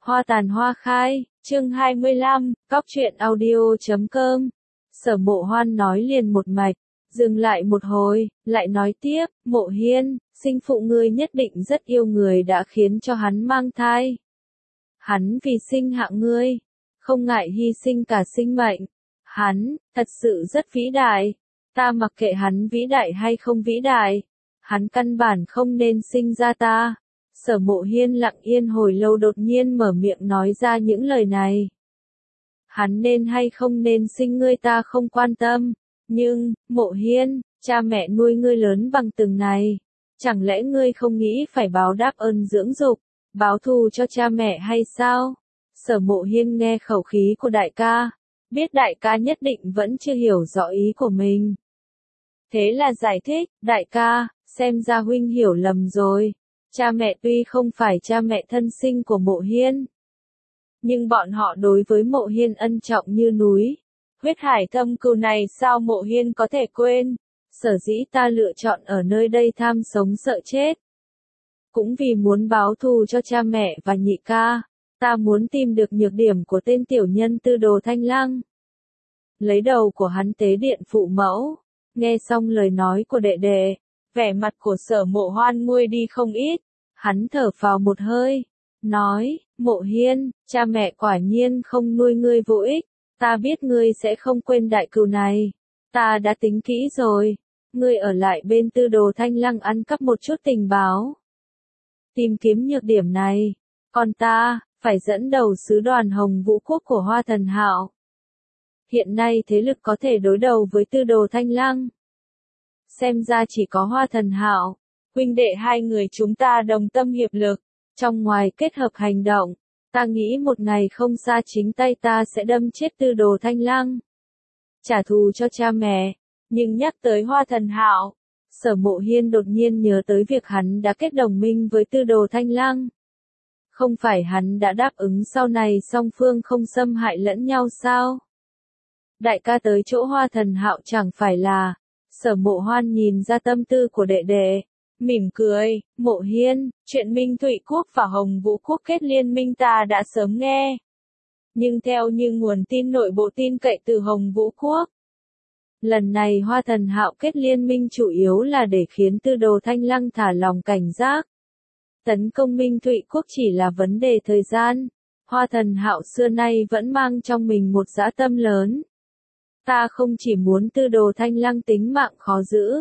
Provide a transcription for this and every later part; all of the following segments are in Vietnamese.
Hoa tàn hoa khai, chương 25, Cóc truyện audio.com. Sở Mộ Hoan nói liền một mạch, dừng lại một hồi, lại nói tiếp, Mộ Hiên, sinh phụ ngươi nhất định rất yêu người đã khiến cho hắn mang thai. Hắn vì sinh hạ ngươi, không ngại hy sinh cả sinh mệnh. Hắn, thật sự rất vĩ đại. Ta mặc kệ hắn vĩ đại hay không vĩ đại. Hắn căn bản không nên sinh ra ta. Sở Mộ Hiên lặng yên hồi lâu đột nhiên mở miệng nói ra những lời này. Hắn nên hay không nên sinh ngươi ta không quan tâm. Nhưng, Mộ Hiên, cha mẹ nuôi ngươi lớn bằng từng này. Chẳng lẽ ngươi không nghĩ phải báo đáp ơn dưỡng dục, báo thù cho cha mẹ hay sao? Sở Mộ Hiên nghe khẩu khí của đại ca, biết đại ca nhất định vẫn chưa hiểu rõ ý của mình. Thế là giải thích, đại ca, xem ra huynh hiểu lầm rồi. Cha mẹ tuy không phải cha mẹ thân sinh của Mộ Hiên, nhưng bọn họ đối với Mộ Hiên ân trọng như núi. Huyết hải thâm cừu này sao Mộ Hiên có thể quên? Sở dĩ ta lựa chọn ở nơi đây tham sống sợ chết. Cũng vì muốn báo thù cho cha mẹ và nhị ca. Ta muốn tìm được nhược điểm của tên tiểu nhân Tư Đồ Thanh Lăng. Lấy đầu của hắn tế điện phụ mẫu. Nghe xong lời nói của đệ đệ, vẻ mặt của Sở Mộ Hoan nguôi đi không ít. Hắn thở phào một hơi, nói, Mộ Hiên, cha mẹ quả nhiên không nuôi ngươi vô ích. Ta biết ngươi sẽ không quên đại cừu này. Ta đã tính kỹ rồi. Ngươi ở lại bên Tư Đồ Thanh Lăng ăn cắp một chút tình báo. Tìm kiếm nhược điểm này. Còn ta, phải dẫn đầu sứ đoàn Hồng Vũ Quốc của Hoa Thần Hạo. Hiện nay thế lực có thể đối đầu với Tư Đồ Thanh Lăng. Xem ra chỉ có Hoa Thần Hạo. Huynh đệ hai người chúng ta đồng tâm hiệp lực. Trong ngoài kết hợp hành động. Ta nghĩ một ngày không xa chính tay ta sẽ đâm chết Tư Đồ Thanh Lăng. Trả thù cho cha mẹ. Nhưng nhắc tới Hoa Thần Hạo, Sở Mộ Hiên đột nhiên nhớ tới việc hắn đã kết đồng minh với Tư Đồ Thanh Lăng. Không phải hắn đã đáp ứng sau này song phương không xâm hại lẫn nhau sao? Đại ca tới chỗ Hoa Thần Hạo chẳng phải là. Sở Mộ Hoan nhìn ra tâm tư của đệ đệ, mỉm cười, Mộ Hiên, chuyện Minh Thụy Quốc và Hồng Vũ Quốc kết liên minh ta đã sớm nghe. Nhưng theo như nguồn tin nội bộ tin cậy từ Hồng Vũ Quốc, lần này Hoa Thần Hạo kết liên minh chủ yếu là để khiến Tư Đồ Thanh Lăng thả lòng cảnh giác. Tấn công Minh Thụy Quốc chỉ là vấn đề thời gian. Hoa Thần Hạo xưa nay vẫn mang trong mình một dã tâm lớn. Ta không chỉ muốn Tư Đồ Thanh Lăng tính mạng khó giữ.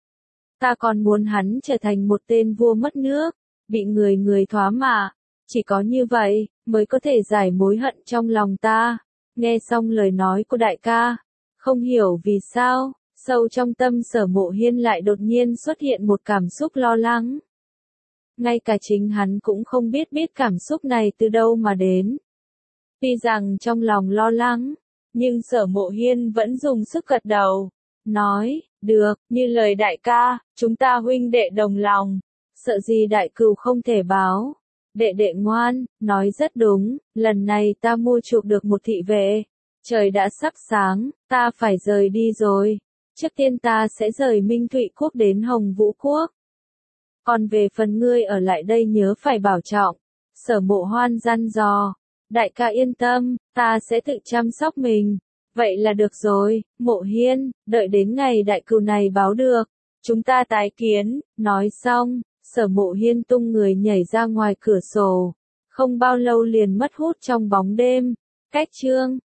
Ta còn muốn hắn trở thành một tên vua mất nước, bị người người thoá mạ. Chỉ có như vậy, mới có thể giải mối hận trong lòng ta. Nghe xong lời nói của đại ca, không hiểu vì sao, sâu trong tâm Sở Mộ Hiên lại đột nhiên xuất hiện một cảm xúc lo lắng. Ngay cả chính hắn cũng không biết cảm xúc này từ đâu mà đến. Tuy rằng trong lòng lo lắng, nhưng Sở Mộ Hiên vẫn dùng sức gật đầu, nói, được, như lời đại ca, chúng ta huynh đệ đồng lòng, sợ gì đại cừu không thể báo. Đệ đệ ngoan, nói rất đúng, lần này ta mua chuộc được một thị vệ. Trời đã sắp sáng, ta phải rời đi rồi. Trước tiên ta sẽ rời Minh Thụy Quốc đến Hồng Vũ Quốc. Còn về phần ngươi ở lại đây nhớ phải bảo trọng. Sở Mộ Hoan dặn dò. Đại ca yên tâm, ta sẽ tự chăm sóc mình. Vậy là được rồi, Mộ Hiên, đợi đến ngày đại cừu này báo được. Chúng ta tái kiến, nói xong, Sở Mộ Hiên tung người nhảy ra ngoài cửa sổ. Không bao lâu liền mất hút trong bóng đêm. Cách chương